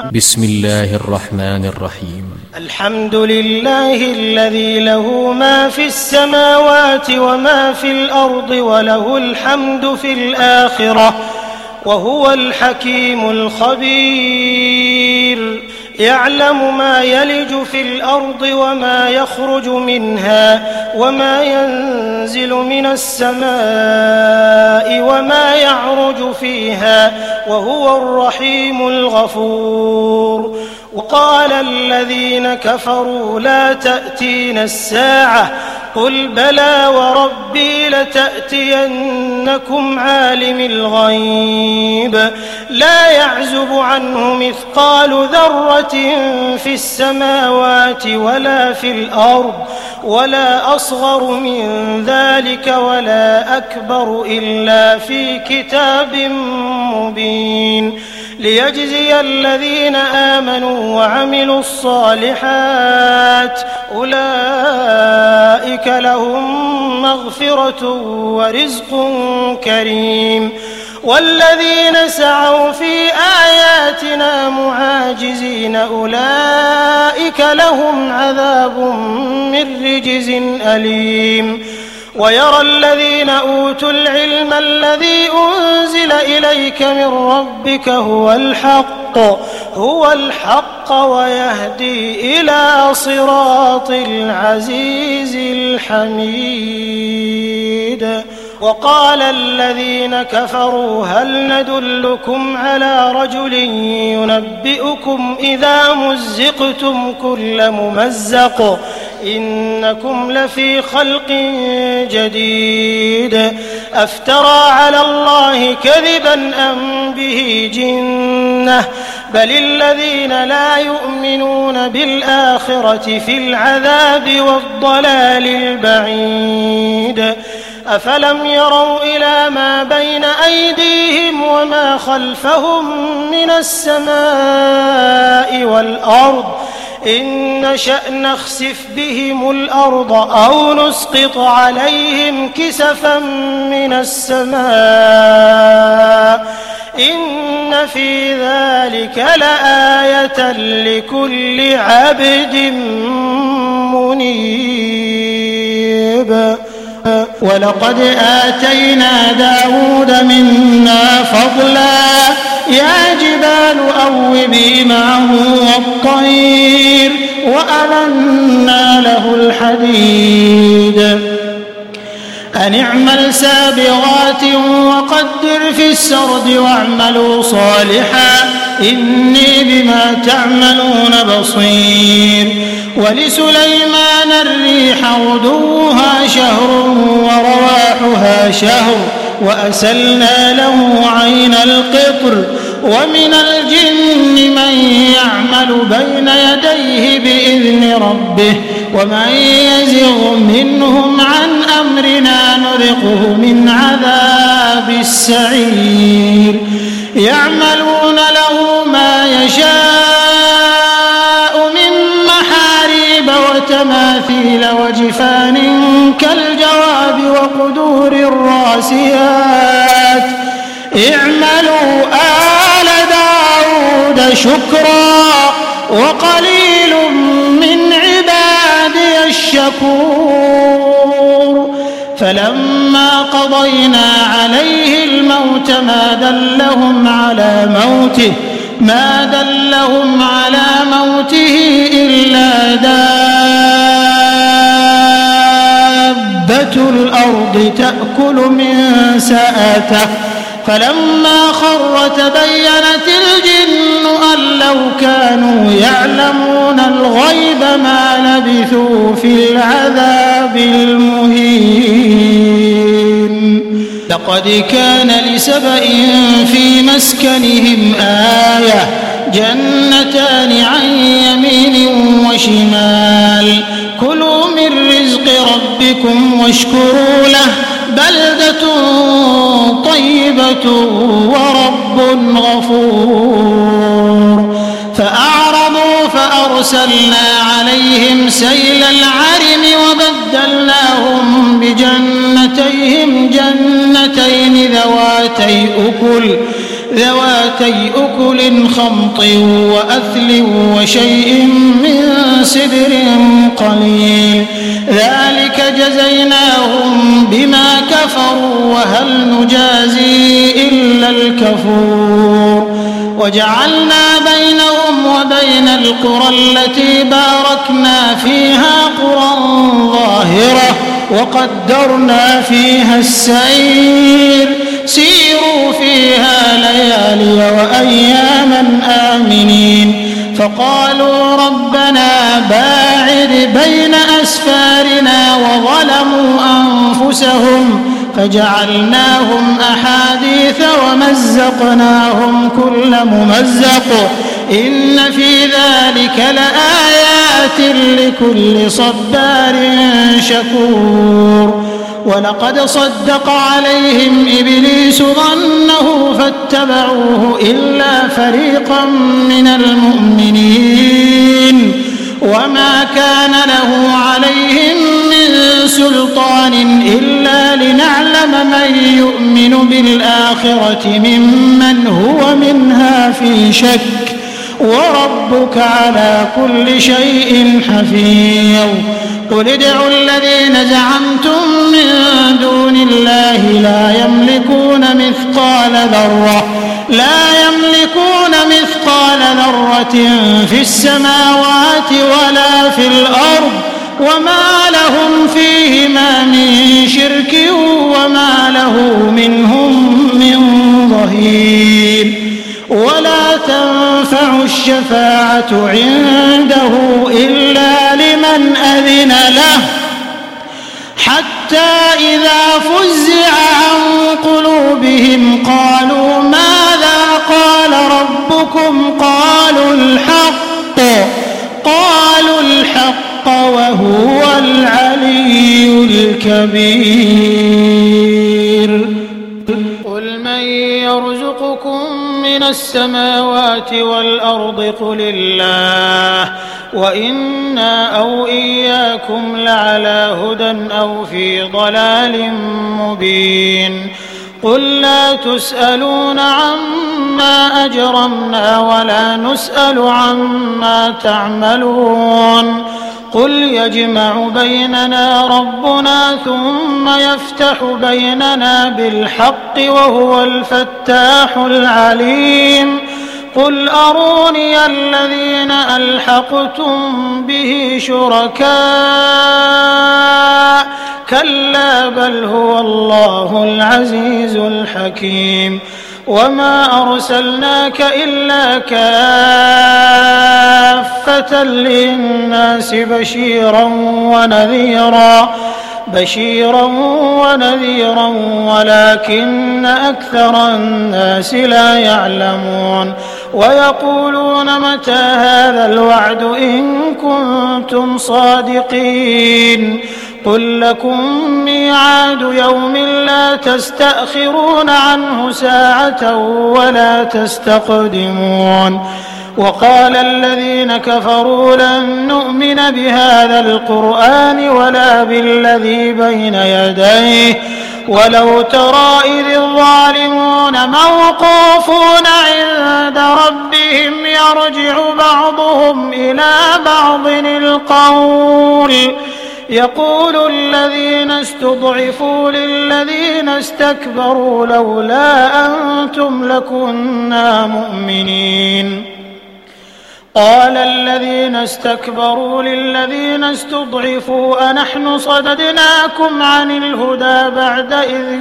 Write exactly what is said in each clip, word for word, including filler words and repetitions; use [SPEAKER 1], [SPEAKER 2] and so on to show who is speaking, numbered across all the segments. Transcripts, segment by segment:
[SPEAKER 1] بسم الله الرحمن الرحيم.
[SPEAKER 2] الحمد لله الذي له ما في السماوات وما في الأرض وله الحمد في الآخرة وهو الحكيم الخبير. يعلم ما يلج في الأرض وما يخرج منها وما ينزل من السماء وما يعرج فيها وهو الرحيم الغفور. وقال الذين كفروا لا تأتينا الساعة قل بلى وربي لتأتينكم عالم الغيب لا يعزب عنه مثقال ذرة في السماوات ولا في الأرض ولا أصغر من ذلك ولا أكبر إلا في كتاب مبين ليجزي الذين آمنوا وعملوا الصالحات أولئك لهم مغفرة ورزق كريم. والذين سعوا في آياتنا معاجزين أولئك لهم عذاب من رجز أليم. ويرى الذين أوتوا العلم الذي أنزل إليك من ربك هو الحق هو الحق ويهدي إلى صراط العزيز الحميد. وقال الذين كفروا هل ندلكم على رجل ينبئكم إذا مزقتم كل ممزق إنكم لفي خلق جديد أفترى على الله كذبا أم به جنة بل الذين لا يؤمنون بالآخرة في العذاب والضلال البعيد. أفلم يروا إلى ما بين أيديهم وما خلفهم من السماء والأرض إن نشأ نخسف بهم الأرض أو نسقط عليهم كسفا من السماء إن في ذلك لآية لكل عبد منيب. ولقد آتينا داود منا فضلا يا جبال أوبي معه والطير وألنا له الحديد أن اعمل سابغات وقدر في السرد واعملوا صالحا إني بما تعملون بصير. ولسليمان الريح غدوها شهر ورواحها شهر وأسلنا له عين القطر ومن الجن من يعمل بين يديه بإذن ربه ومن يزغ منهم عن أمرنا نذقه من عذاب السعير. يعملون له ما يشاء من محاريب وتماثيل وجفان كالجواب وقدور الراسيات اعملوا آل داود شكرا وقليل من عبادي الشكور. فلما قضينا عليه الموت ما دلهم على موته ما دلهم على موته إلا دابة الأرض تأكل من سأته فلما خر تبينت الجن أن لو كانوا يعلمون الغيب ما لبثوا في العذاب المهين. لقد كان لسبإ في مسكنهم آية جنتان عن يمين وشمال كلوا من رزق ربكم واشكروا له بلدة طيبة ورب غفور. فأعرضوا فأرسلنا عليهم سيل العرم وبدلناهم بجنتيهم جنتين ذواتي أكل ذواتي أكل خمط وأثل وشيء من سدر قليل ذلك جزيناهم بما كفروا وهل نجازي إلا الكفور وجعلنا بينهم وبين القرى التي باركنا فيها قرى ظاهرة وقدرنا فيها السير سيروا فيها ليالي وأياما آمنين فقالوا ربنا باعد بين أسفارنا وظلموا أنفسهم فجعلناهم أحاديث ومزقناهم كل ممزق إن في ذلك لآيات لكل صبار شكور ولقد صدق عليهم إبليس ظنه فاتبعوه إلا فريقا من المؤمنين وما كان له عليهم من سلطان إلا لنعلم من يؤمن بالآخرة ممن هو منها في شك وربك على كل شيء حفيظ قل ادعوا الذين زعمتم من دون الله لا يملكون مثقال ذرة لا يملكون مثقال ذرة في السماوات ولا في الأرض وما لهم فيهما من شرك وما له منهم من ظهير ولا تنفع الشفاعة عنده إلا لمن أذن له حتى إذا فزع عن قلوبهم قالوا ماذا قال ربكم قالوا الحق قالوا الحق وهو العلي الكبير قل من يرزقكم من السماوات والأرض قل الله وإنا أو إياكم لعلى هدى أو في ضلال مبين قل لا تسألون عما أجرمنا ولا نسأل عما تعملون قل يجمع بيننا ربنا ثم يفتح بيننا بالحق وهو الفتاح العليم قل أروني الذين ألحقتم به شركاء كلا بل هو الله العزيز الحكيم وما أرسلناك إلا كافة للناس بشيرا ونذيرا بشيرا ونذيرا ولكن أكثر الناس لا يعلمون ويقولون متى هذا الوعد إن كنتم صادقين قل لكم ميعاد يوم لا تستأخرون عنه ساعة ولا تستقدمون وقال الذين كفروا لن نؤمن بهذا القرآن ولا بالذي بين يديه ولو ترى إذ الظالمون موقوفون عند ربهم يرجع بعضهم إلى بعض القول يقول الذين استضعفوا للذين استكبروا لولا أنتم لكنا مؤمنين قال الذين استكبروا للذين استضعفوا أنحن صددناكم عن الهدى بعد إذ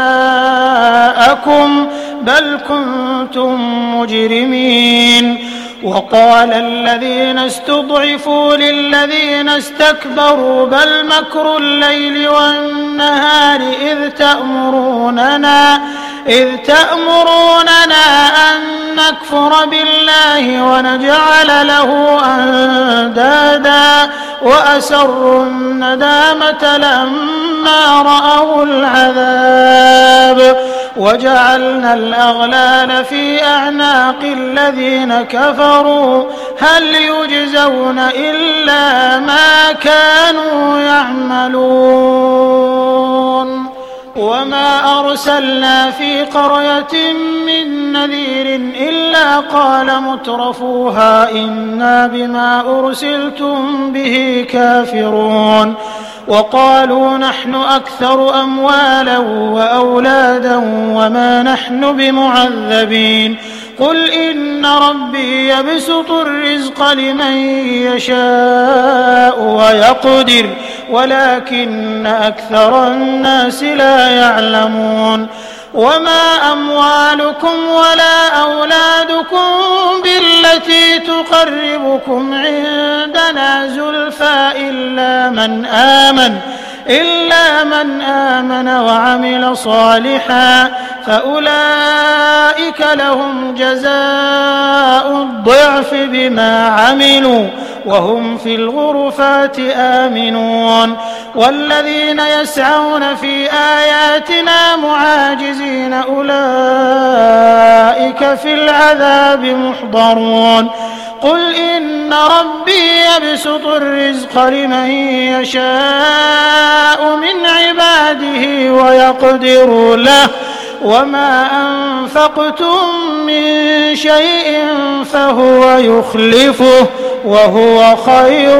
[SPEAKER 2] جاءكم بل كنتم مجرمين وقال الذين استضعفوا للذين استكبروا بل مكر الليل والنهار إذ تأمروننا إذ تأمروننا أن نكفر بالله ونجعل له أندادا وأسروا الندامة لما رأوا العذاب وجعلنا الأغلال في أعناق الذين كفروا هل يجزون إلا ما كانوا يعملون وما أرسلنا في قرية من نذير إلا قال مترفوها إنا بما أرسلتم به كافرون وقالوا نحن أكثر أموالا وأولادا وما نحن بمعذبين قل إن ربي يبسط الرزق لمن يشاء ويقدر ولكن أكثر الناس لا يعلمون وما أموالكم ولا أولادكم بالتي تقربكم عندنا زلفى إلا من آمن إلا من آمن وعمل صالحا فأولئك لهم جزاء الضعف بما عملوا وهم في الغرفات آمنون والذين يسعون في آياتنا معاجزين أولئك في العذاب محضرون قل إن ربي يبسط الرزق لمن يشاء من عباده ويقدر له وما أنفقتم من شيء فهو يخلفه وهو خير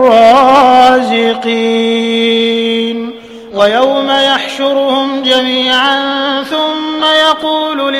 [SPEAKER 2] الرازقين ويوم يحشرهم جميعا ثم يقول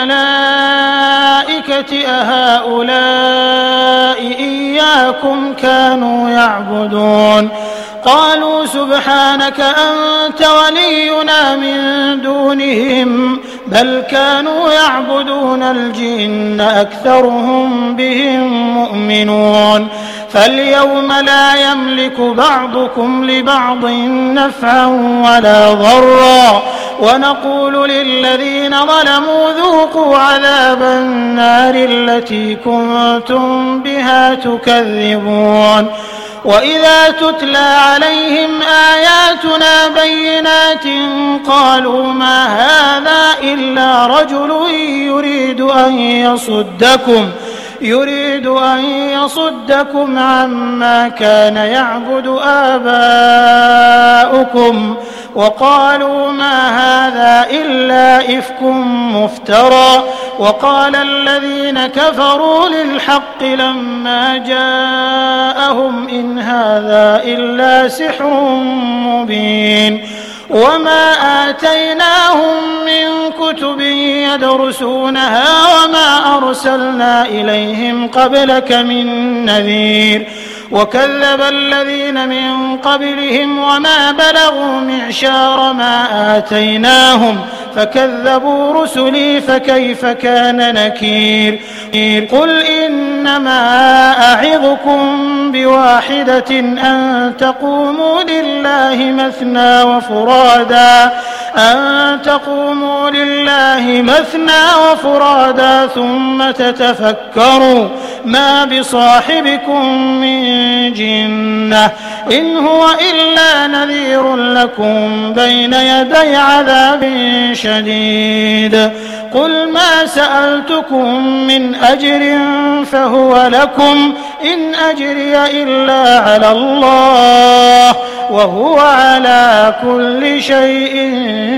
[SPEAKER 2] للملائكة أهؤلاء إياكم كانوا يعبدون قالوا سبحانك أنت ولينا من دونهم بل كانوا يعبدون الجن أكثرهم بهم مؤمنون فاليوم لا يملك بعضكم لبعض نفعا ولا ضرا ونقول للذين ظلموا ذوقوا عذاب النار التي كنتم بها تكذبون وإذا تتلى عليهم آياتنا بينات قالوا ما هذا إلا رجل يريد أن يصدكم يريد أن يصدكم عما كان يعبد آباؤكم وقالوا ما هذا إلا إفك مفترى وقال الذين كفروا للحق لما جاءهم إن هذا إلا سحر مبين وما آتيناهم من كتب يدرسونها وما أرسلنا إليهم قبلك من نذير وكذب الذين من قبلهم وما بلغوا معشار ما آتيناهم فكذبوا رسلي فكيف كان نكير قل إنما أعظكم بواحدة أن تقوموا لله مثنى وفرادا أن تقوموا لله مثنى وفرادا ثم تتفكروا ما بصاحبكم من جنة إن هو إلا نذير لكم بين يدي عذاب شديد قل ما سألتكم من أجر فهو لكم إن أجري إلا على الله وهو على كل شيء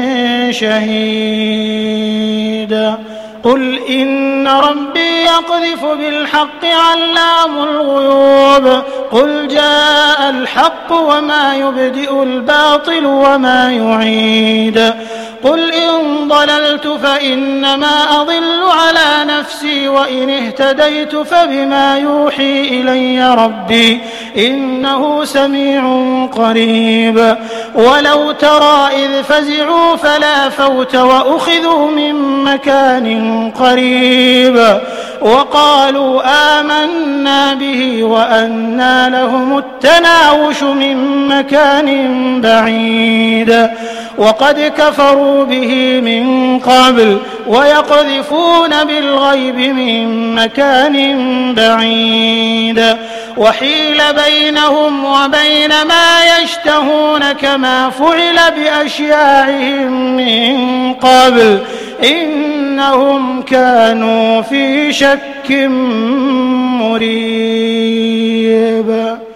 [SPEAKER 2] شهيد قل إن ربي يقذف بالحق علام الغيوب قل جاء الحق وما يبدئ الباطل وما يعيد قل إن ضللت فإنما أضل على نفسي وإن اهتديت فبما يوحي إلي ربي إنه سميع قريب ولو ترى إذ فزعوا فلا فوت وأخذوا من مكان قريب وقالوا آمنا به وأنى لهم التناوش من مكان بعيد وقد كفروا به من قبل ويقذفون بالغيب من مكان بعيد وحيل بينهم وبين ما يشتهون كما فعل بأشياعهم من قبل إنهم كانوا في شك مريب.